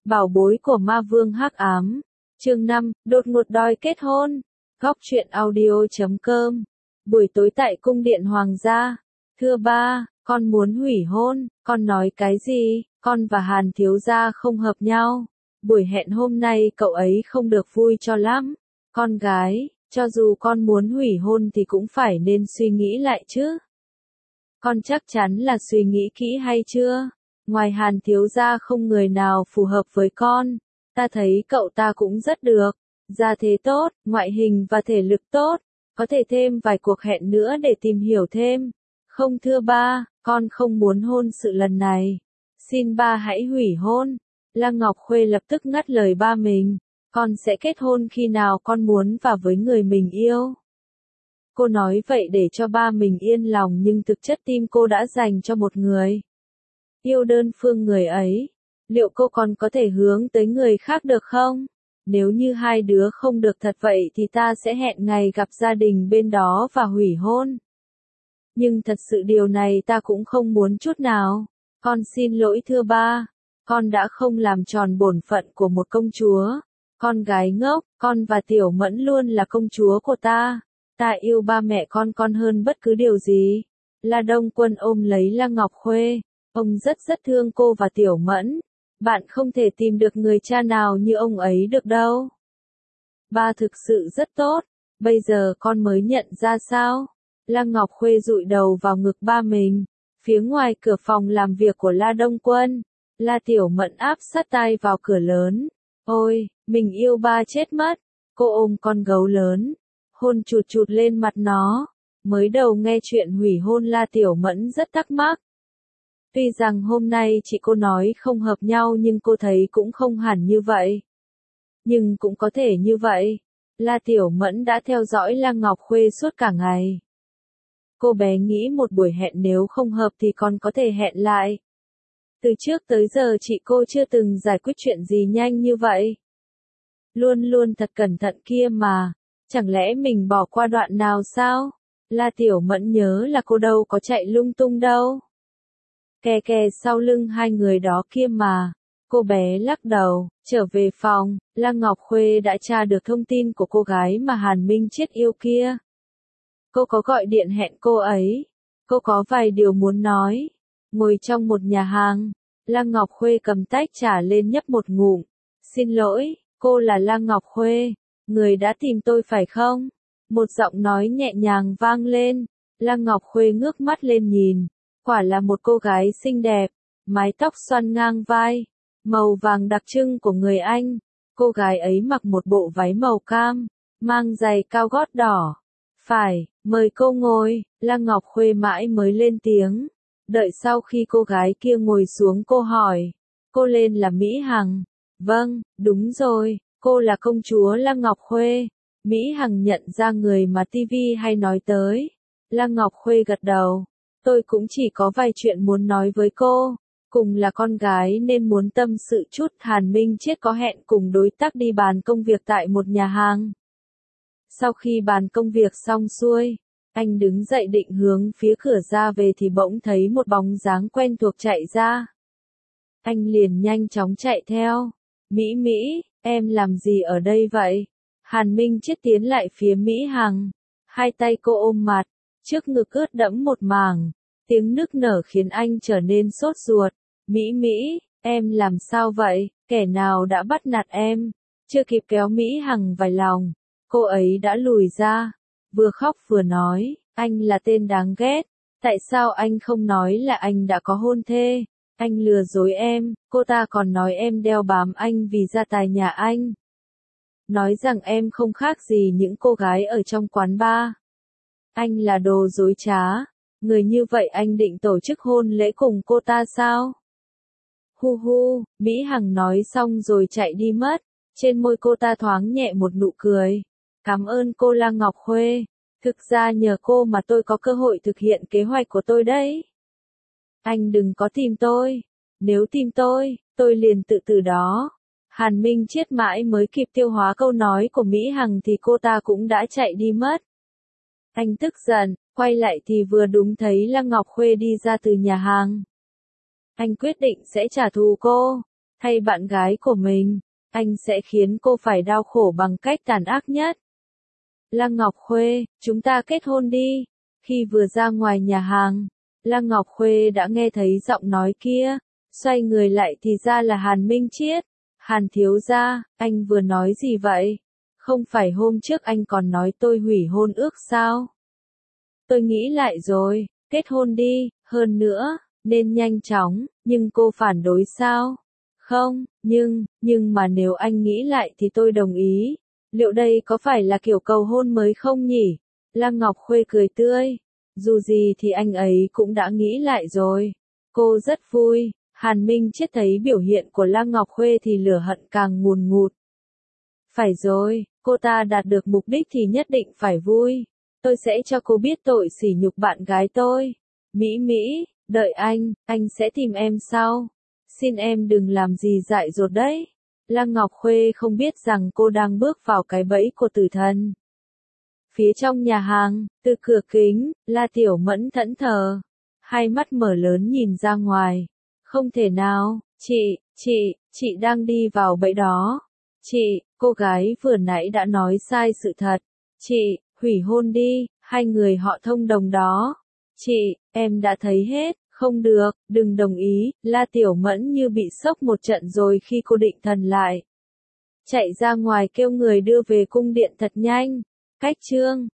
Bảo bối của ma vương hắc ám. Chương 5, đột ngột đòi kết hôn. Góc truyện audio.com. Buổi tối tại cung điện hoàng gia. Thưa ba, con muốn hủy hôn. Con nói cái gì? Con và Hàn thiếu gia không hợp nhau. Buổi hẹn hôm nay cậu ấy không được vui cho lắm. Con gái, cho dù con muốn hủy hôn thì cũng phải nên suy nghĩ lại chứ. Con chắc chắn là suy nghĩ kỹ hay chưa? Ngoài Hàn thiếu gia không người nào phù hợp với con. Ta thấy cậu ta cũng rất được. Gia thế tốt, ngoại hình và thể lực tốt. Có thể thêm vài cuộc hẹn nữa để tìm hiểu thêm. Không thưa ba, con không muốn hôn sự lần này. Xin ba hãy hủy hôn. Lăng Ngọc Khuê lập tức ngắt lời ba mình. Con sẽ kết hôn khi nào con muốn và với người mình yêu. Cô nói vậy để cho ba mình yên lòng nhưng thực chất tim cô đã dành cho một người. Yêu đơn phương người ấy. Liệu cô còn có thể hướng tới người khác được không? Nếu như hai đứa không được thật vậy thì ta sẽ hẹn ngày gặp gia đình bên đó và hủy hôn. Nhưng thật sự điều này ta cũng không muốn chút nào. Con xin lỗi thưa ba. Con đã không làm tròn bổn phận của một công chúa. Con gái ngốc, con và Tiểu Mẫn luôn là công chúa của ta. Ta yêu ba mẹ con hơn bất cứ điều gì. La Đông Quân ôm lấy Lăng Ngọc Khuê. Ông rất thương cô và Tiểu Mẫn. Bạn không thể tìm được người cha nào như ông ấy được đâu. Ba thực sự rất tốt. Bây giờ con mới nhận ra sao? Lăng Ngọc Khuê dụi đầu vào ngực ba mình. Phía ngoài cửa phòng làm việc của La Đông Quân. La Tiểu Mẫn áp sát tai vào cửa lớn. Ôi, mình yêu ba chết mất. Cô ôm con gấu lớn. Hôn chụt lên mặt nó. Mới đầu nghe chuyện hủy hôn La Tiểu Mẫn rất thắc mắc. Tuy rằng hôm nay chị cô nói không hợp nhau nhưng cô thấy cũng không hẳn như vậy. Nhưng cũng có thể như vậy. La Tiểu Mẫn đã theo dõi Lăng Ngọc Khuê suốt cả ngày. Cô bé nghĩ một buổi hẹn nếu không hợp thì còn có thể hẹn lại. Từ trước tới giờ chị cô chưa từng giải quyết chuyện gì nhanh như vậy. Luôn thật cẩn thận kia mà. Chẳng lẽ mình bỏ qua đoạn nào sao? La Tiểu Mẫn nhớ là cô đâu có chạy lung tung đâu. Kè sau lưng hai người đó kia mà. Cô bé lắc đầu, trở về phòng, Lăng Ngọc Khuê đã tra được thông tin của cô gái mà Hàn Minh Chết yêu kia. Cô có gọi điện hẹn cô ấy. Cô có vài điều muốn nói. Ngồi trong một nhà hàng, Lăng Ngọc Khuê cầm tách trà lên nhấp một ngụm. Xin lỗi, cô là Lăng Ngọc Khuê. Người đã tìm tôi phải không? Một giọng nói nhẹ nhàng vang lên. Lăng Ngọc Khuê ngước mắt lên nhìn. Quả là một cô gái xinh đẹp, mái tóc xoăn ngang vai, màu vàng đặc trưng của người Anh. Cô gái ấy mặc một bộ váy màu cam, mang giày cao gót đỏ. Phải, mời cô ngồi. Lăng Ngọc Khuê mãi mới lên tiếng. Đợi sau khi cô gái kia ngồi xuống cô hỏi. Cô lên là Mỹ Hằng. Vâng, đúng rồi, cô là công chúa Lăng Ngọc Khuê. Mỹ Hằng nhận ra người mà TV hay nói tới. Lăng Ngọc Khuê gật đầu. Tôi cũng chỉ có vài chuyện muốn nói với cô. Cùng là con gái nên muốn tâm sự chút. Hàn Minh Chết có hẹn cùng đối tác đi bàn công việc tại một nhà hàng. Sau khi bàn công việc xong xuôi, anh đứng dậy định hướng phía cửa ra về thì bỗng thấy một bóng dáng quen thuộc chạy ra. Anh liền nhanh chóng chạy theo. Mỹ, em làm gì ở đây vậy? Hàn Minh Chết tiến lại phía Mỹ Hằng. Hai tay cô ôm mặt, trước ngực ướt đẫm một mảng. Tiếng nức nở khiến anh trở nên sốt ruột. Mỹ, em làm sao vậy? Kẻ nào đã bắt nạt em? Chưa kịp kéo Mỹ Hằng vào lòng, cô ấy đã lùi ra. Vừa khóc vừa nói, anh là tên đáng ghét. Tại sao anh không nói là anh đã có hôn thê? Anh lừa dối em, cô ta còn nói em đeo bám anh vì gia tài nhà anh. Nói rằng em không khác gì những cô gái ở trong quán bar. Anh là đồ dối trá. Người như vậy anh định tổ chức hôn lễ cùng cô ta sao? Hu, Mỹ Hằng nói xong rồi chạy đi mất. Trên môi cô ta thoáng nhẹ một nụ cười. Cảm ơn cô Lăng Ngọc Khuê. Thực ra nhờ cô mà tôi có cơ hội thực hiện kế hoạch của tôi đấy. Anh đừng có tìm tôi. Nếu tìm tôi liền tự tử đó. Hàn Minh Chết mãi mới kịp tiêu hóa câu nói của Mỹ Hằng thì cô ta cũng đã chạy đi mất. Anh tức giận, quay lại thì vừa đúng thấy Lăng Ngọc Khuê đi ra từ nhà hàng. Anh quyết định sẽ trả thù cô. thay bạn gái của mình, anh sẽ khiến cô phải đau khổ bằng cách tàn ác nhất. Lăng Ngọc Khuê, chúng ta kết hôn đi. Khi vừa ra ngoài nhà hàng, Lăng Ngọc Khuê đã nghe thấy giọng nói kia, xoay người lại thì ra là Hàn Minh Chiết. Hàn thiếu gia, anh vừa nói gì vậy? Không phải hôm trước anh còn nói tôi hủy hôn ước sao? Tôi nghĩ lại rồi, kết hôn đi, hơn nữa, nên nhanh chóng, nhưng cô phản đối sao? Không, nhưng mà nếu anh nghĩ lại thì tôi đồng ý. Liệu đây có phải là kiểu cầu hôn mới không nhỉ? Lăng Ngọc Khuê cười tươi. Dù gì thì anh ấy cũng đã nghĩ lại rồi. Cô rất vui. Hàn Minh Chiết thấy biểu hiện của Lăng Ngọc Khuê thì lửa hận càng ngùn ngụt. Phải rồi, cô ta đạt được mục đích thì nhất định phải vui. Tôi sẽ cho cô biết tội sỉ nhục bạn gái tôi. Mỹ Mỹ, đợi anh sẽ tìm em sau. Xin em đừng làm gì dại dột đấy. Lăng Ngọc Khuê không biết rằng cô đang bước vào cái bẫy của tử thần. Phía trong nhà hàng, từ cửa kính, La Tiểu Mẫn thẫn thờ. Hai mắt mở lớn nhìn ra ngoài. Không thể nào, chị đang đi vào bẫy đó. Cô gái vừa nãy đã nói sai sự thật. Chị, hủy hôn đi, hai người họ thông đồng đó. Em đã thấy hết, không được, đừng đồng ý. La Tiểu Mẫn như bị sốc một trận rồi khi cô định thần lại. Chạy ra ngoài kêu người đưa về cung điện thật nhanh. Cách chương